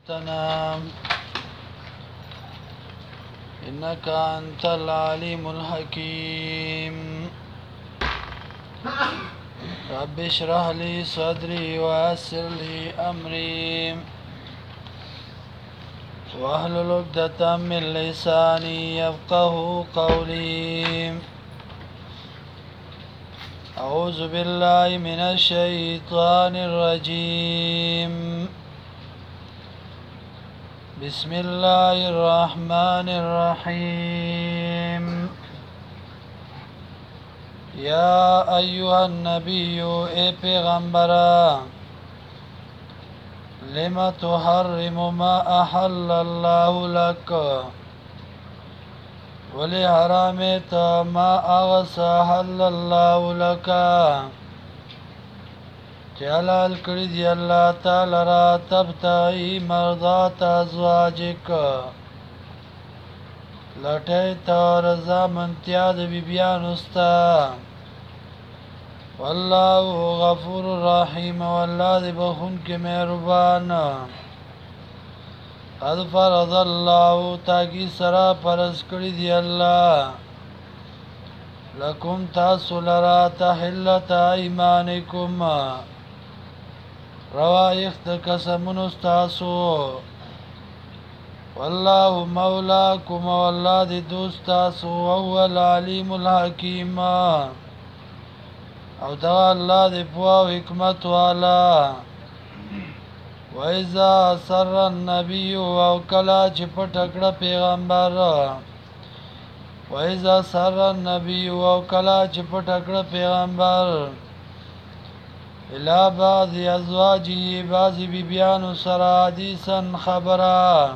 تنام إنك أنت العليم الحكيم رب اشرح لي صدري ويسر لي أمري واحلل عقدة من لساني يفقه قولي أعوذ بالله من الشيطان الرجيم بسم الله الرحمن الرحيم يا أيها النبي اي پیغمبرا لما تحرم ما أحل الله لك ولی حرامیت ما اغس حل الله لك حلال کړی دی الله تعالی را تبتغي مرضات ازواجک لټه تا رضا منتیا د بیبیانو ستا والله غفور رحیم والله دی بخون کې مهربان قد فرض الله تاکی سرا پرس کړی دی الله لکم تاسو لرا تحلت ایمانکم روایخت قسمون استاسو والله مولاکم والله دی دوستاسو وهو العلیم الحکیم او دا الله دی پوا و حکمت والا وَإِذَا سَرَّ النَّبِيُّ او کلا چې پټکړه پیغمبر وَإِذَا سَرَّ النَّبِيُّ او کلا چې پټکړه پیغمبر الى بعض ازواجه بعضی بیبیانو سره حدیثا خبره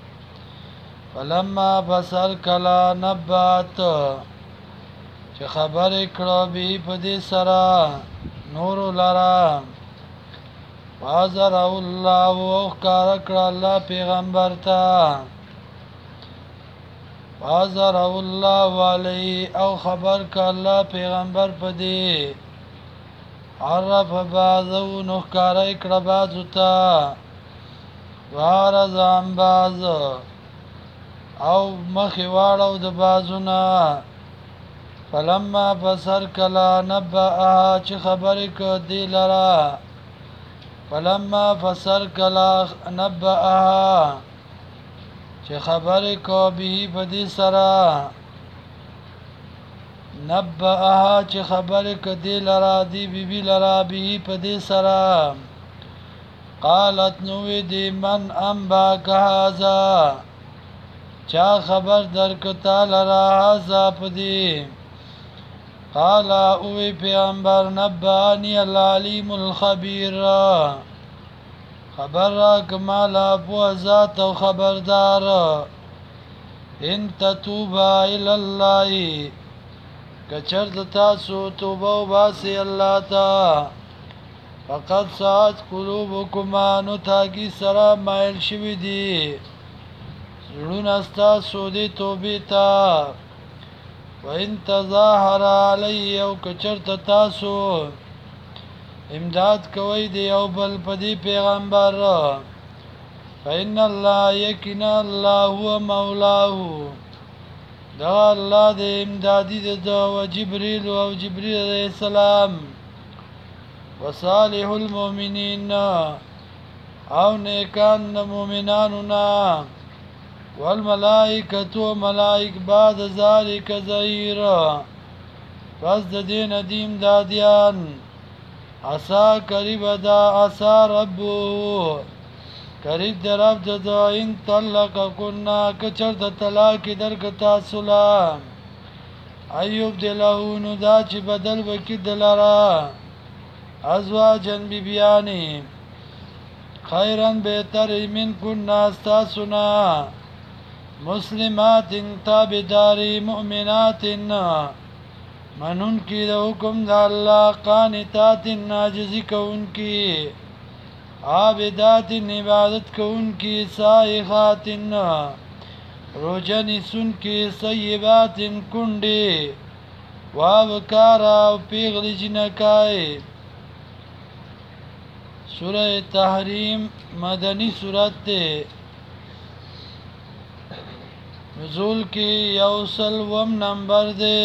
فلما بسر کلا نبات چې خبر کړه به په دې سره نور لرا وازر الله وکړه کړه الله پیغمبر ته وازر الله علی او خبر کړه الله پیغمبر په دې عرف بعضو نخکار اکڑا بعضو تا وارز عن بعض او مخیوارو د بعضونا فلما بسر کلا نبعها چه خبری که دی لرا فلما بسر کلا نبعها چه خبری که بهی بدی سرا نبأها چې خبر کدی لرا دی بی لرا به پدی سرا قالت نو دی من انبا هذا چا خبر درکتا لرا هذا پدی قال او پیغمبر نبانی العلیم الخبیر خبر را کمالا بو ذات او خبردار ان تتوبا الى الله کچر د تاسو توبه وباسي الله تا فقط ساعت قلوبکما نو تاگی سرا مایل شوی دی زړون استاسو دی توبه تا و ان تظاهر علی او کچر د تاسو امداد کوي دی او بل پدی پیغمبر فإن الله یقینا الله هو مولاه دا الله دې امدادي د او جبريل او جبريل عليه السلام وصالح المؤمنين او نیکان مؤمناننا والملائکه ملائک بعد ذلك ظهیر پس د دین دیم دادیان عسا قریب دا عسا ربو قریب در رب دا ان طلق کننا کچر دا طلاق درکتا سلام ایوب دلہونو دا چی بدل وکی دلارا ازواجن بی بیانی خیرن بہتر من کننا استاسنا مسلمات تابداری مؤمنات منون کی دا حکم دا اللہ قانتات ناجزی کون کی عابدات عبادت کو ان کی سائخات روجن سن کی سیبات کنڈی وابکارا پیغلی جنکائی سورہ تحریم مدنی سورت تے نزول کی یوسلوم نمبر دے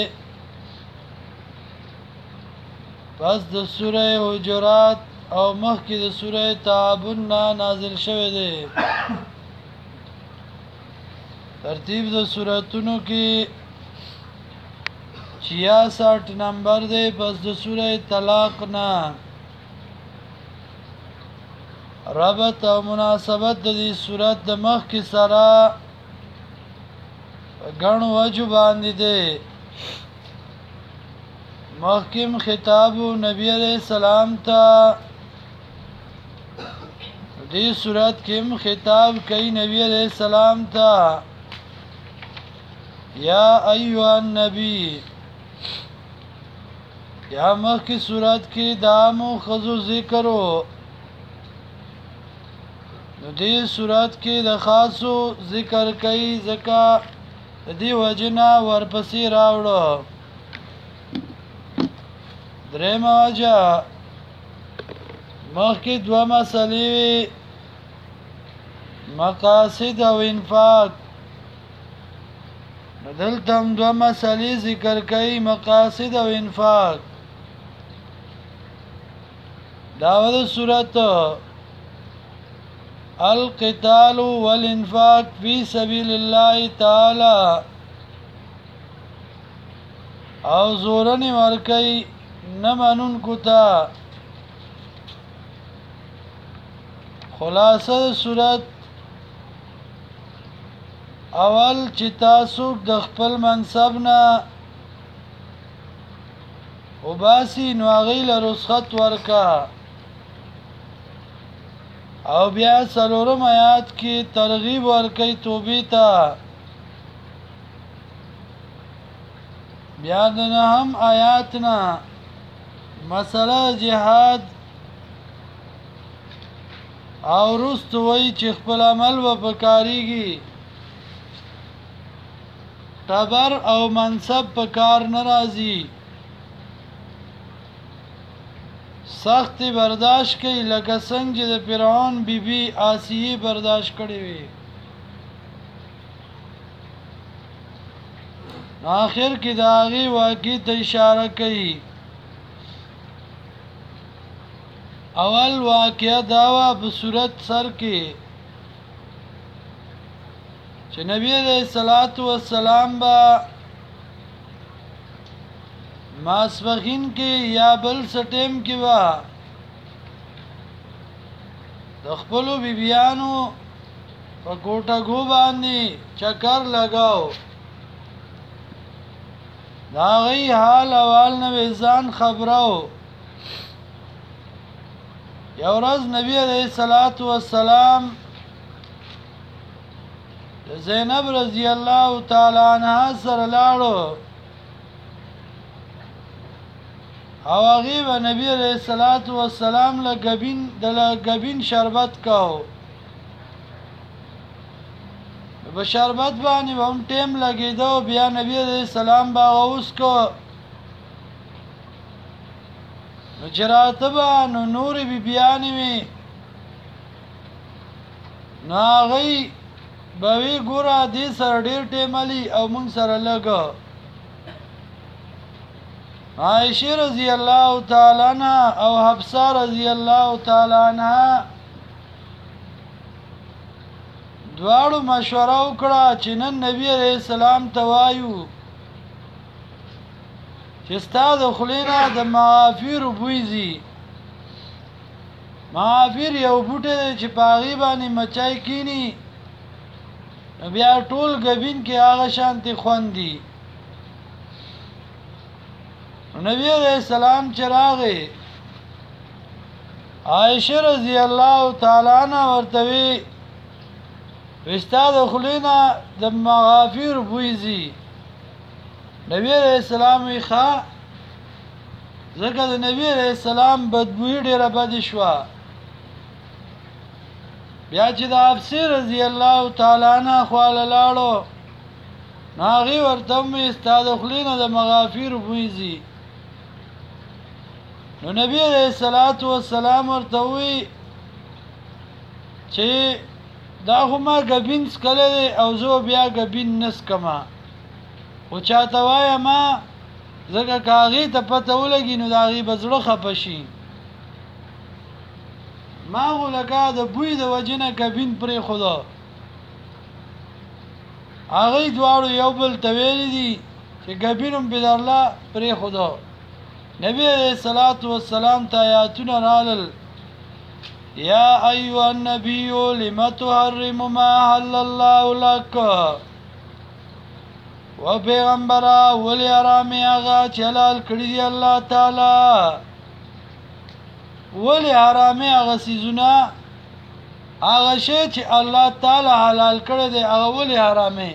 پس د سورہ حجرات او مخکې د سورہ تعبن نازل شوه دے ترتیب د سوراتونو کې 66 نمبر دے پس د سورہ طلاق نا ربط او مناسبت د دې سورۃ د مخ کې سره غن وجو باندې ده محکم خطاب نبی علیہ السلام ته دې سورۃ کې خطاب کوي نبی علیہ السلام ته یا ایها النبی یا مخ کی سورۃ کې دامو خذو ذکرو نو دې سورۃ کې د خاصو ذکر کوي ځکه دې وجنا ورپسې راوړو درېم وجه مخکې دوه مسلې مقاصد او انفاق دلته هم دوه مسلې ذکر کوي مقاصد او انفاق داود سورۃ القتال والانفاق فی سبیل الله تعالی او زورنی ورکی نمانون کتا خلاصه سورت اول چې تاسو د خپل منصب نه وباسي نو هغه له رخصت ورکا او بیا څلورم آیات کې ترغیب ورکړي توبې ته بیا د نهم آیات نه مسله جهاد او رستوي چې خپل عمل و پکاريږي تبر او منصب پکار ناراضي سخت برداشت کوي لکه څنګه د فرعون بیبي آسیه برداشت کړې وي آخر کې دا غي واقع ته اشاره کوي اول واقعه داوا په صورت سر کې چې نبی عليه الصلاه والسلام با ماسپخین کې یا بل سټیم کې وا د خپل بیبيانو په کوټه غو باندې چکر لگاو دا غي حال اول نو ځان خبرو یو ورځ نبی عليه الصلاه والسلام زینب رضی الله تعالی عنها سره لاړو او هغه و نبی علیہ الصلوۃ والسلام له غبین شربت کاو په شربت باندې هم ټیم لګیدو بیا نبی علیہ السلام باغ اوس کو نو چرته نو نور بی بیانې می ناغي بوي ګورا دې سره ډیر ټیم علي او مون سره لګو عائشہ رضی اللہ تعالی عنہ او حفصہ رضی اللہ تعالی عنہ دواړو مشوره وکړه چې نن نبی عليه السلام توایو چې ستاسو خلینا د معافیر بویزي معافیر یو بوټه چې پاغي باندې مچای کینی بیا ټول غبین کې هغه شانتي خوندي نبی علیہ السلام چراغه عائشہ رضی اللہ تعالی عنہ ورتوی استاد خلینا د مغافیر بویزی نبی علیہ السلام ښا زکه د نبی علیہ السلام بدبوی ډیره بد شو بیا چې د افسر رضی الله تعالی عنہ خواله لاړو ناغي ورته می استاد خلینا د مغافیر بویزی نو نبی علیہ الصلوۃ والسلام ورته وی چې دا خو ما ګبین سکلی دی او زه بیا ګبین نسکما خو چاته وایم ما ځکه که هغې ته پته ولګي نو د هغې به زړه خفه شي ما خو لکه د بوی د وجې نه ګبین پرېښوده هغې دواړو یو بل ته ویلي دي چې ګبین هم بدرله پرېښوده نبی علیه الصلاة والسلام ته آیاتونه رالل یا ایها النبی لم تحرم ما احل الله لك و پیغمبره ولی حرامې هغه چې حلال کړي دي الله تعالی ولی حرامې هغه څیزونه هغه شی چې الله تعالی حلال کړی دی هغه ولی حرامې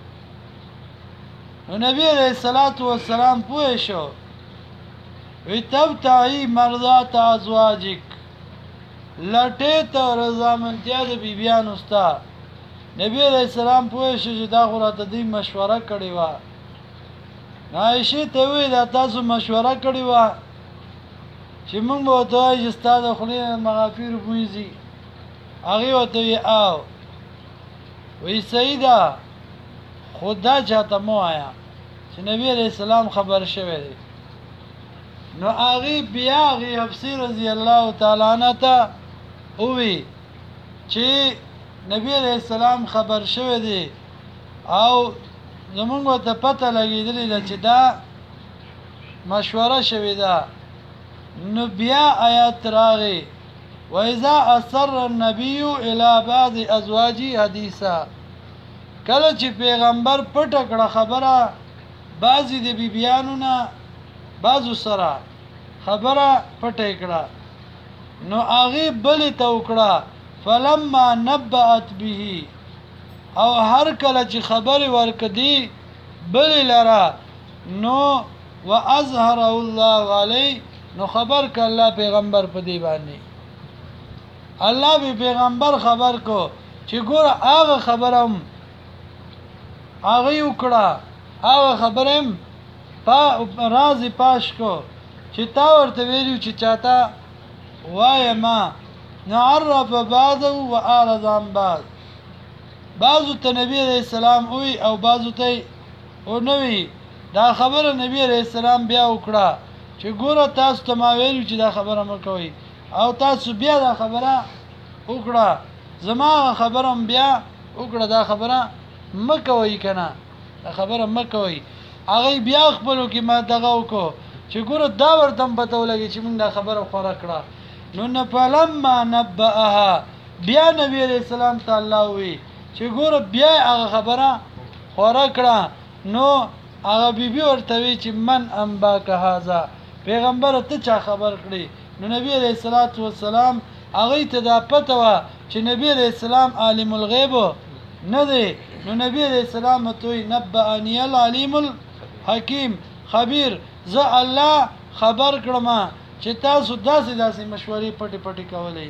نو نبی علیه الصلاة والسلام پوه شو وی تبتغي مرضات ازواجک لټې ته رضامندیا د بیبیانو ستا نبی علیہ السلام پوه شو چې دا خو راته دوی مشوره کړې وه عایشې ته وویل دا تاسو مشوره کړې وه چې موږ به ورته وایو چې ستا د خولې نه مغافیر بوی ځي هغې ورته وی او وی صحیح ده خو دا چاته مه وایه چې نبی علیہ السلام خبر شوی دی نو هغې بیا هغې حفصې رضی الله تعالی عنها ته ووی چې نبی علیہ السلام خبر شوی دی او زمونږ ورته پته لګېدلې ده چې دا مشوره شوې ده نو بیا آیات راغی واذا اصر النبی الی بعض ازواجی حدیثا کله چې پیغمبر پټه کړه خبره بعضې د بیبیانو نه بعضو سره خبره پټه کړه نو هغې بلې ته وکړه فلما نبأت به او هر کله چې خبرې ورکدي بلې لره نو واظهره الله علی نو خبر ک الله پیغمبر په دی باندې الله به پیغمبر خبر کو چې ګوره هغه خبرم هغه وکړه هغه خبرم راز پاش کو چې تا ورته ویلو چې چاته وای ما نعرف بعضه و اعرض عن بعض بعضو ته نبی علیہ السلام اوی او بعضو ته او نوی دا خبره نبی علیہ السلام بیا وکړه چې ګوره تاسو ته ما ویلو چې دا خبره مه کوئ او تاسو بیا دا خبره وکړه زما خبرم بیا وکړه دا خبره مه کوئ که نه دا خبره مه کوئ هغې بیا خپلو کې ما دغه وکړو چې ګوره دا ورته هم پته ولګي چې موږ دا خبره خوره کړه نو نه فلما نبأها بیا نبی علیہ السلام ته الله وی چې ګوره بیا هغه خبره خوره کړه نو هغه بیبي ورته وی چې من انباک هذا پیغمبر ته چا خبر کړي نو نبی علیہ الصلوۃ والسلام هغې ته دا پته وه چې نبی علیہ السلام عالم الغیب نه دی نو نبی علیہ السلام ته وی نبأنی العلیم الحکیم خبیر زه الله خبر کړم چې تاسو داسې مشورې پټې پټې کولې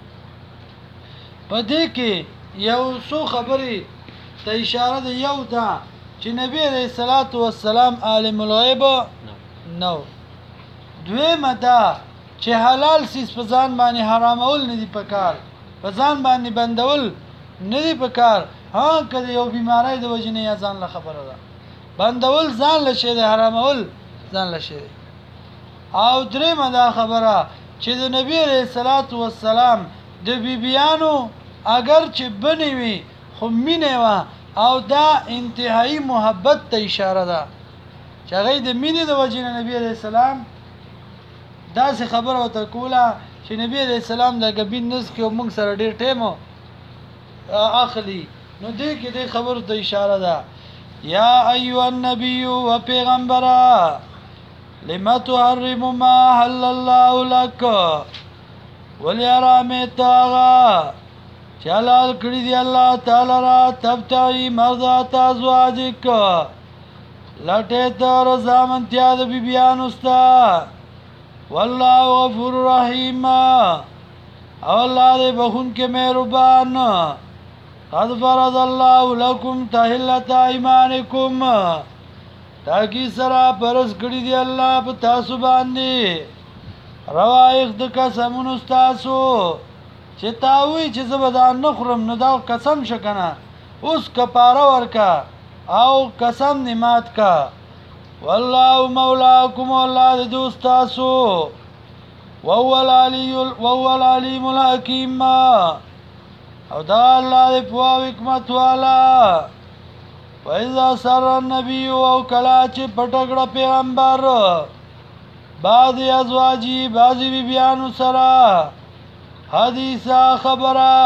په دې کې یو څو خبرې ته اشاره ده یو ده چې نبی علیہ الصلوۃ والسلام عالم الغیب نو دویمه ده چې حلال سیز په ځان باندې حرامول نه دي پکار په ځان باندې بندول نه دي پکار ها که یو بیماری د وجې نه یا ځان له خبره ده بندول ځان له شی دی حرامول ځان له شی دی او درېمه دا خبره چې د نبی علیہ الصلوۃ والسلام د بیبیانو اگر چې بنې وي خو مینې وه او دا انتهایی محبت ته اشاره ده چې هغې د مینې د وجې نه نبی علیہ السلام داسې خبره ورته کوله چې نبی علیہ السلام د ګبین نسکي او موږ سره ډېر ټیم اخلي نو دې کې دې خبرو ته اشاره ده یا ایها النبی و پیغمبره لما تحرم ما حل الله لك ولی حرامې ته هغه چې حلال کړي دي الله تعالی را تبتغي مرضات ازواجک لټې ته رضامندیا د بیبیانو ستا والله غفور رحیم او الله دې بخونکې مهربان قد فرض الله لكم تحلة ایمانکم تاکي سره پرز کړی دی الله په تاسو باندې روایخ د قسمونو تاسو چې تاوی چې زه به دا نه خورم نو دا قسم شه کنه اوس کفاره ورکا او قسم نمات کا والله مولاکم والله د دوستاسو وهو العلیم الحکیم او دا الله د په حکمت والا فإذا سر النبي او کلا چې پټګړه پیغمبر بعض ازواجی بعضی بیانو سره حدیثا خبره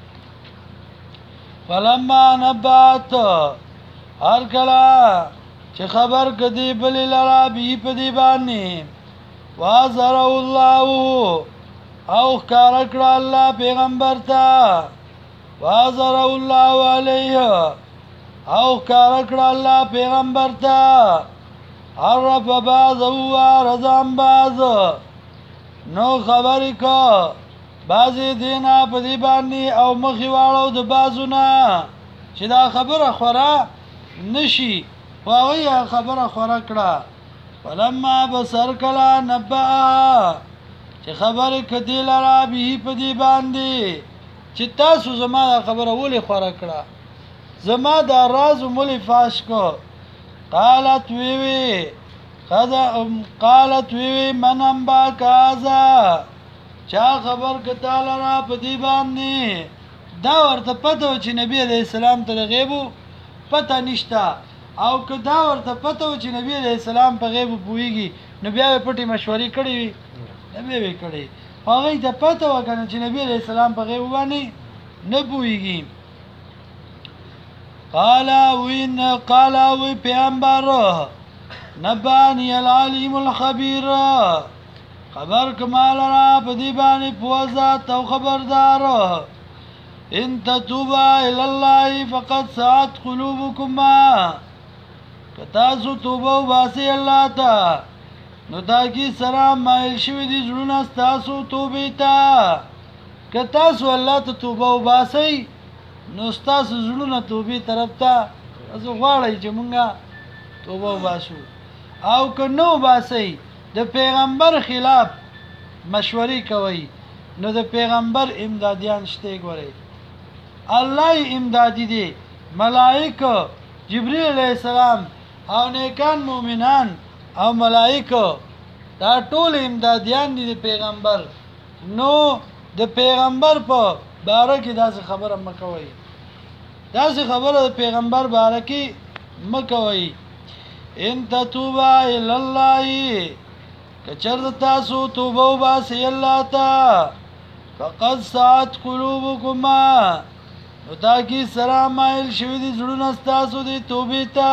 فلما نبات هر کلا چې خبر کدی بل لرا بی پدی باندې وازر الله او کارکړه الله پیغمبر ته وازر الله علیه او کارکړه الله پیغمبر ته عرف بعض او رضان بعض نو خبرې کو بعضی دینا په دی باندې او مخې واړو د بعضونه چې دا خبره خورا نشي واغه خبره خورا کړه فلما بصر کلا نبا چې خبره کدی لرا به په دی باندې چې تاسو زما خبره ولې خورا کړه زما دا راز مولې فاش کو قالت وی من انبا کازا چا خبر کتا لرا په دی باندې دا ورته پته و چې نبی علیہ السلام ته غیبو پته نشتا او که دا ورته پته و چې نبی علیہ السلام په غیبو پوهیږي نو بیا پټي مشورې کړې وي نبی وی کړې هغه ته پته و کنه چې نبی علیہ السلام په غیبو باندې نه پوهیږي قال وی پیغمبر نبانی العلیم الخبیر خبر کمال را پدی بانی پوزات او خبردار ان تتوبا الاللہ فقد ساعت قلوبکما کتاسو توبه و باسی اللہ تا نو تاکی سرام مائل شوی دی زرون استاسو توبی تا کتاسو اللہ تا توبه و باسی نو استاسو زرون توبی طرف تا ازو غواړی چې مونږه توبه و باسو او که نو باسی د پیغمبر خلاف مشورې کوي نو د پیغمبر امدادیان شته ګوري الله امدادي دي ملائکه جبرئیل علیہ السلام او نیکان مؤمنان او ملائکه دا ټول امدادیان دي د پیغمبر نو د پیغمبر په باره کې داسې خبره مکوي داسې خبره د پیغمبر باره کې مکوي ان تتوبا الی الله کچر تاسو توبه وباسي الله تا فقد ساعت قلوبكما نو تاکی سلام مایل شوی دی زړونه تاسو دی توبې ته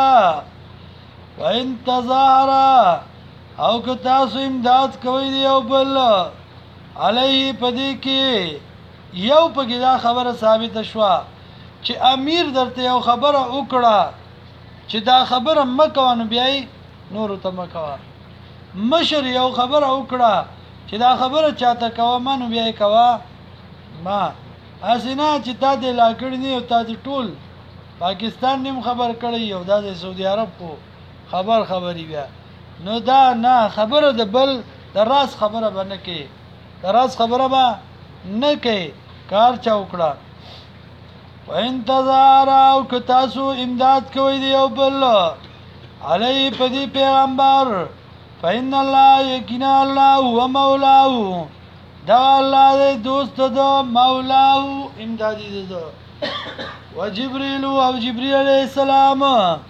وان تظاهرا او که تاسو امداد کوي دی او بل علیه پدې کې یو پکې دا خبره ثابت شوه چې امیر درته یو خبره وکړه چې دا خبره مکه نو بیاي نور ته مکه مشر یو خبره وکړه چې دا خبره چاته کوه منو بیاي کوه ما اسینا چې تا دې لا کړی نه او تا دې ټول پاکستان نیم خبر کړی یو دا د سعودي عرب کو خبري بیا نو دا نه خبره د بل د راس خبره باندې کې د راس خبره به نه کې کار چا وکړه وان تظاهر او که تاسو امداد کوي دی او بل علی پدی پیغمبر فإن الله یقینا الله هو مولاه دا الله دې دوست دو مولاه امدادي دو وجبريل او جبريل عليه السلام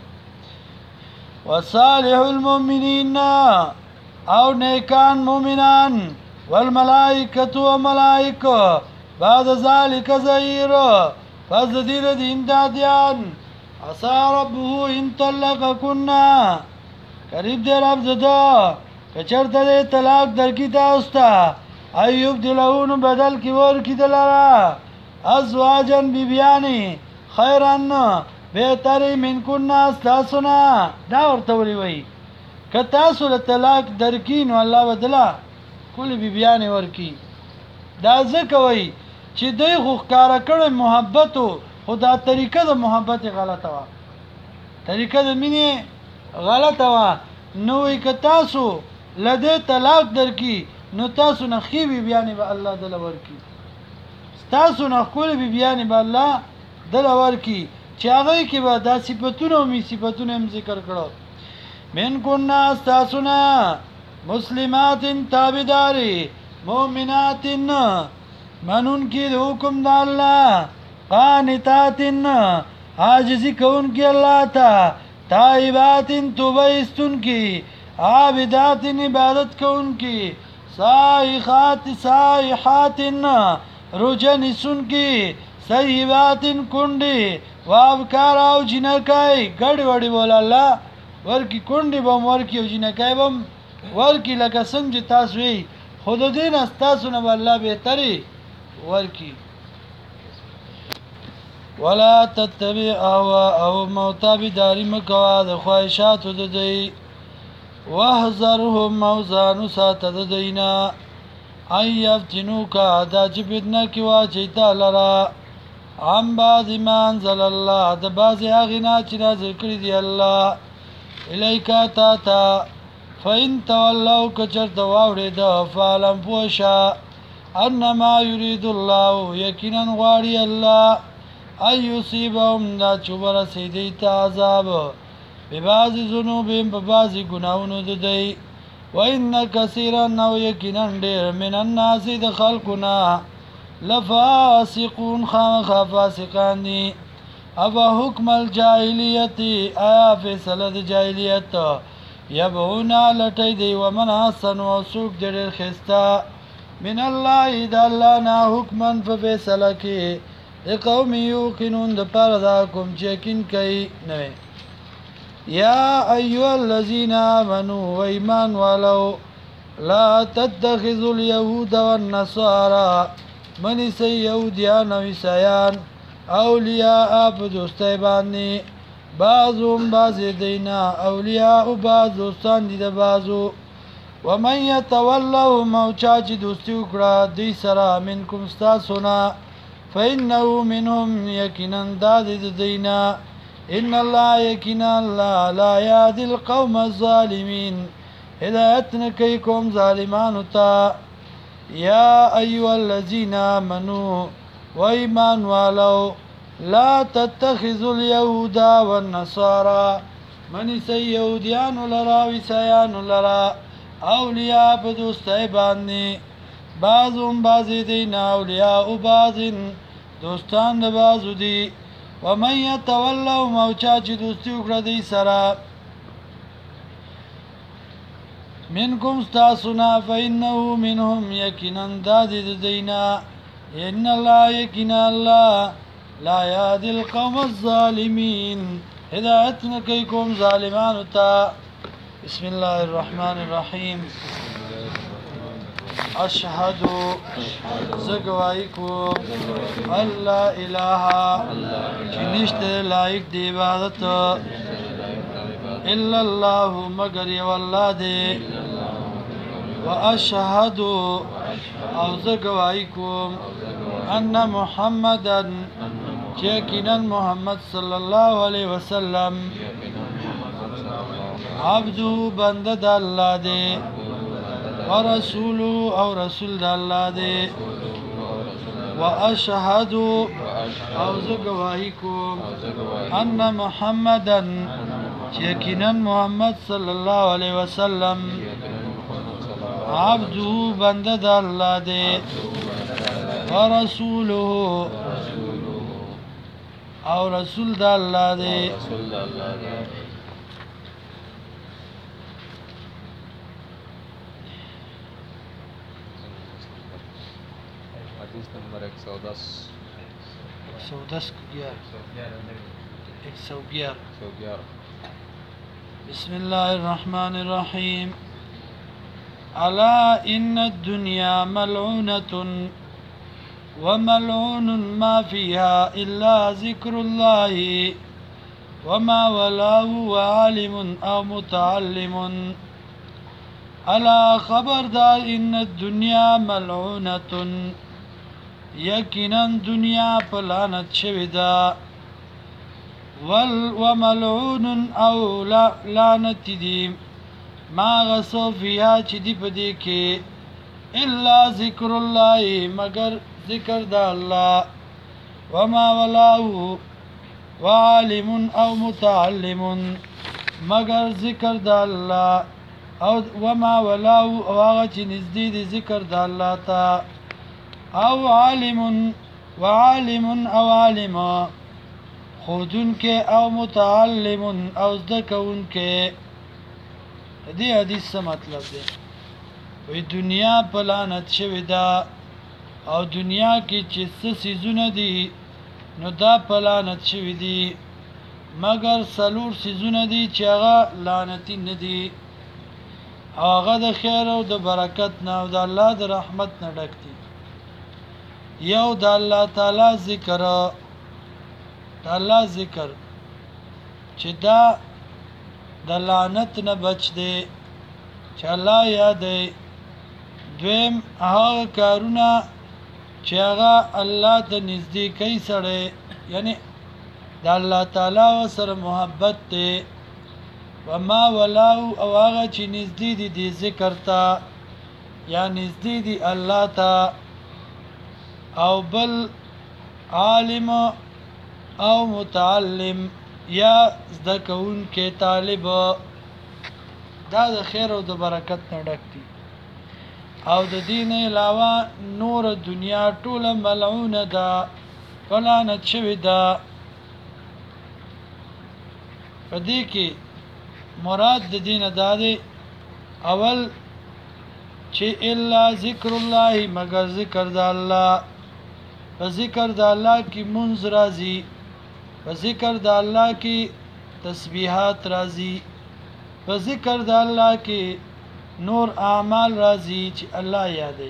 وصالح المؤمنين او نیکان مؤمنان والملائکه وملائکه بعد ذلك زهير فزدين دين داديان عسى ربه ان طلقكنا قریب دې رب زدا کچرته دې طلاق درکی تاسو ته ایوب دلون بدل کی ور کی دلارا ازواجن بیبیانی خیرن بهتری من کنا استاسنا دا ورته وی که تاسو له طلاق درکین الله بدلا کل بیبیانی ورکی دا ځکه وی چې دوی خو ښکارا کړي محبت خدا طریقه د محبت غلطه وا طریقه د مینې غلطه وا نو که تاسو لده طلاق درکی نو تاسو نه خیبی بیانی به الله دل ورکی ستاسو نه ښکلې بیبیانې به الله دله ورکي چې هغوی کې به دا صفتونه او می صفتونه هم ذکر کړو من کننا ستاسو نه مسلمات تابعداري مؤمنات منون کی د حکم د الله قانتات عاجزی کون کی الله تا تائبات توبه استون کی عابدات عبادت کون کی سائحات رجن سن کی سیبات کنڈی وابکار او جنکای گڑی وڑی بولا اللہ ورکی کنڈی بم ورکی او جنکای بم ورکی لکه څنګه تاسو وی خود دین استاسو نه الله بهتري ورکی ولا تتبع او موتابی داری مکوا د خواهشاتو د دی واحذرهم موزانو ساته د دینا ای یفتنوکا دا چې بدنه کی واچیتا لرا عن بعض ما انزل الله د بعض هغه نه چې نازل کړی دی الله الیکا تا فإن تولوا کچر دواوړې د فعلم پوشا انما يريد الله یقینا غواړي الله ای یصيبهم دا چوبر سیدی تا عذاب به بعض ذنوبهم په بعض ګناونو د دی وان کثیرا نو یقینا ډیر من الناس د خلقنا لفاسقون فاسقان دي ابا حکم الجاهلیت آیا فیصله د جاهلیت یبعونا لټی دی ومن حسن و سوک ډیر خستا من الله د الله نه حکمن په فیصله کې قوم یوقنون د پاره دا کوم چې یقین کوي نه یا ایها الذین آمنوا و ایمان والو لا تتخذوا اليهود والنصارى منی سی یهودیان و عیسایان اولیاء په دوستۍ باندې بعضهم بعض دینا اولیاء بعض دوستان دي د بعضو ومن یتولهم او چا چې دوستي وکړه دوی سره منکم ستاسو نه فإنه منهم یقینا دا د دینا ان الله یقینا الله لا یهدی القوم الظالمین هدایت نه کوي قوم ظالمانو ته یا ایها الذین آمنوا و ایمان والو لا تتخذوا اليهود والنصارى من سيهوديان لرا وسيان لرا اولیاء په دوستۍ باندې بعضهم بعض دین اولیاء بعض دوستان د بعضو دي ومن يتولوا موچا چې دوستی وکړه دی سره منکم ستاسونا فإنه منهم یقینا دا د دینا ان الله یقینا الله لا یهدی القوم الظالمین هدایت نه کوي قوم ظالمانو ته بسم الله الرحمن الرحیم اشهد زګوای کو الله اله چې نشته لایق دی عبادت الا الله مگر یو الله دی واشهد او زګوای کو ان محمدن یقینا محمد صلی الله علیه وسلم عبدو بنده د الله دی ورسول او رسول د الله دی واشهد او زګواهی کوم ان محمدن یقینا محمد صلی الله علیه وسلم عبدو بنده د الله دی ورسوله او رسول د الله دی حدیث نمبر 110 بسم الله الرحمن الرحيم ألا إن الدنيا ملعونة وملعون ما فيها إلا ذكر الله وما ولاه عالم أو متعلم ألا خبردار إن الدنيا ملعونة یقینا دنیا په لعنت شوی ده وملعون او لعنت دي ما غسو فيها چې دی په دې کې الا ذکر الله مگر ذکر د الله وما ولاو وعالم او متعلم مگر ذکر د الله او وما ولاو او هغه چې نږدې دي ذکر د الله ته او عالم وعالم او عالم خودن کې او متعلم او زده کوونکې دې حدیث څه مطلب دی وی دنیا په لعنت شوې ده او دنیا کې چې څه څیزونه دي نو دا په لعنت شوي دي مگر څلور څیزونه دي چې هغه لعنتي نه دي او هغه د خیر او د برکت نه او د الله د رحمت نه ډک دي یو د الله تعالی ذکر د الله ذکر چې دا د لعنت نه بچ دی چې الله یاد دی دویم هغه کارونه چې هغه الله ته نزدیکۍ سره یعنی د الله تعالی سره محبت دی وما ولاو او هغه چې نزدې دي د ذکر ته یا نزدې دي الله ته او بل عالم او متعلم یا زده کوونکی طالب دا د خیر او د برکت نه ډک دي او د دین علاوه نور دنیا ټوله ملعونه ده فلعنت شوې ده په دې کې مراد د دین دا دی اول چې الا ذکر الله مگر ذکر د الله په ذکر د الله کې منځ راځي په ذکر د الله کې تسبیحات راځي په ذکر د الله کې نور اعمال راځي چې الله یادې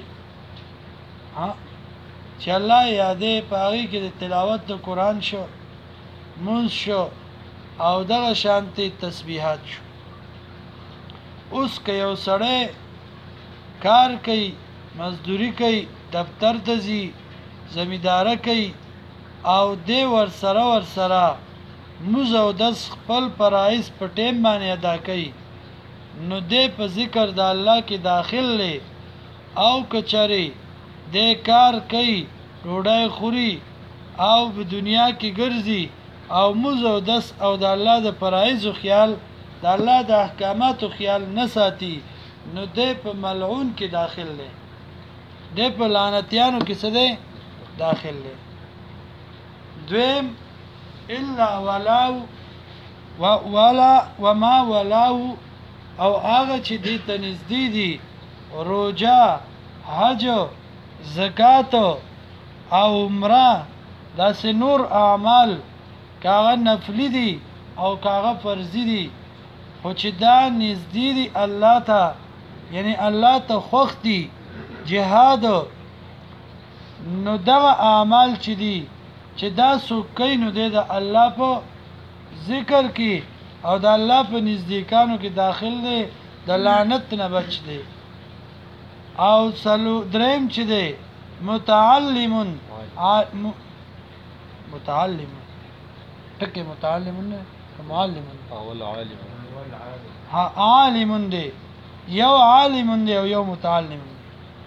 چې الله یادې په هغه کې د تلاوت د قران شو منځ شو او دغه شانتي تسبیحات شو اوس که یو سړی کار کوي مزدوری کوي دفتر ته ځي زمینداره کوي او دی ورسره موز او دس خپل فرایض په ټیم باندې ادا کوي نو دی په ذکر د الله کې داخل لې او کچري دی کار کوي ډوډۍ خوري او په دنیا کې ګرځي او موز او دس او د الله د فرایضو خیال د الله د احکاماتو خیال نه ساتي نو دی په ملعون کې داخل دی دی په لعنتیانو کې څه دی داخل دی دویم الا ولاو ولا وما ولاو او هغه چې دې ته نږدې دي روجا حج زکات او عمره داسې نور اعمال کاغه نفلی دي او کاغه فرضی دي خو چې دا نږدې دي الله ته یعنی الله ته خوښ دي جهاد نو دغه اعمال چې دي چې دا څوک کوي نو د الله په ذکر کې او د الله په نزدېکانو کې داخل دی د لعنت نه بچ دی او سلو دریم چې دی متعلم ټکي متعلم نه معلم اول عالم ها عالم دی یو عالم دی او یو متعلم دی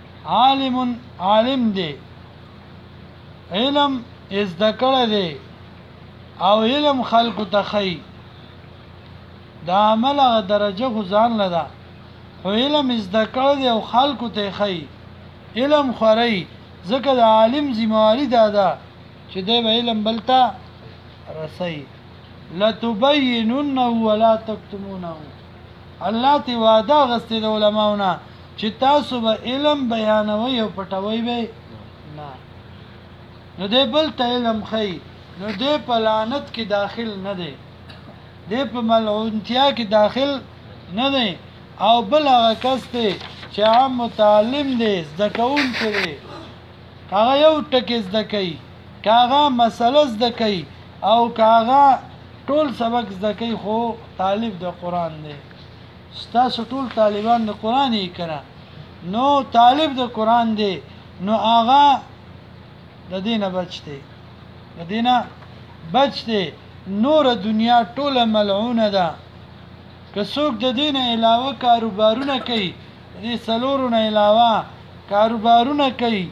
عالم دی علم از ذکر دی او علم خلق تخی دا عمل غ درجه غزان لدا خو علم از ذکر دی او خلق تخی علم خوري ځکه د عالم ذمہواری دادا چې دی به علم بلتا رسي لتبيننه ولا تكتمونه الله تی وعده غستې د علماونه چې تاسو به علم بیانوي او پټوي به نه نو دې بل ته علم خي نو دې په لعنت کې داخل نه دی دې په ملعونتیا کې داخل نه دی او بل هغه کس دی چې عام متعلم دی ذکون کوي هغه یو ټکی زده کوي هغه مسله زده کوي او هغه ټول سبق زده کوي خو طالب د قران دی ستاسو ټول طالبان د قران یې کړه نو طالب د قران دی نو هغه د دینه بچته د دینه بچته نور دنیا ټوله ملعونه ده که څوک د دینه علاوه کاروبارونه کوي دې سلورونه علاوه کاروبارونه کوي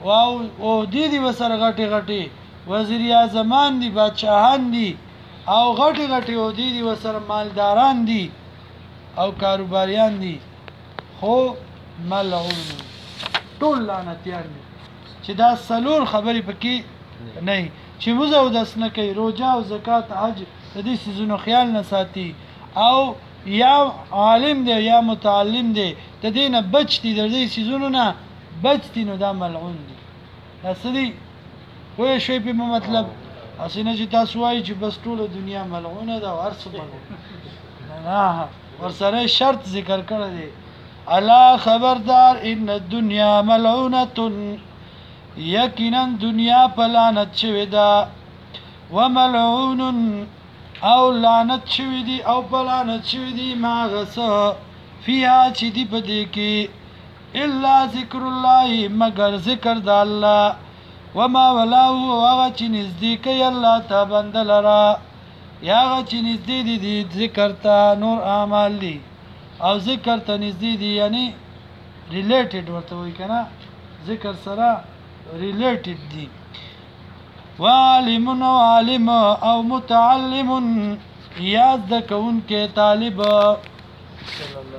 او دي وسره غټي غټي وزیر اعظمان دي بادشاهان دي او غټي غټي او دي وسره مالداران دي او کاروباریان دي خو ملعون ټول لعنتیان دي چې دا سلور خبرې پکې نه چې موزه او داس نه کوي روزه او زکات حج د دې سيزونو خیال نه ساتي او یا عالم دی یا متعلم دی د دې نه بچتي د دې سيزونو نه بچتي نو دا ملعون دي اصلي خو شی په مطلب اسینه چې تاسو وایي چې بس ټول دنیا ملعونه ده او هر څه ملعون نه ورسره شرط ذکر کړی دی الا خبردار ان الدنيا ملعونه یقینا دنیا په لعنت شوی ده وملعون او لعنت شوی دی او په لعنت شوی دی ما غسه فيها چې دی په دې کې الا ذکر الله مگر ذکر د الله وما ولاو هغه چې نږدې کوي الله ته بنده لره یا هغه چې نږدې دي ذکر ته نور اعمال دي او ذکر ته نږدې دي یعنی ریلیټډ ورته وایي کنه ذکر سره ریلیټډ دي وعالم عالم او متعلم یاد د کون کې طالب صلی الله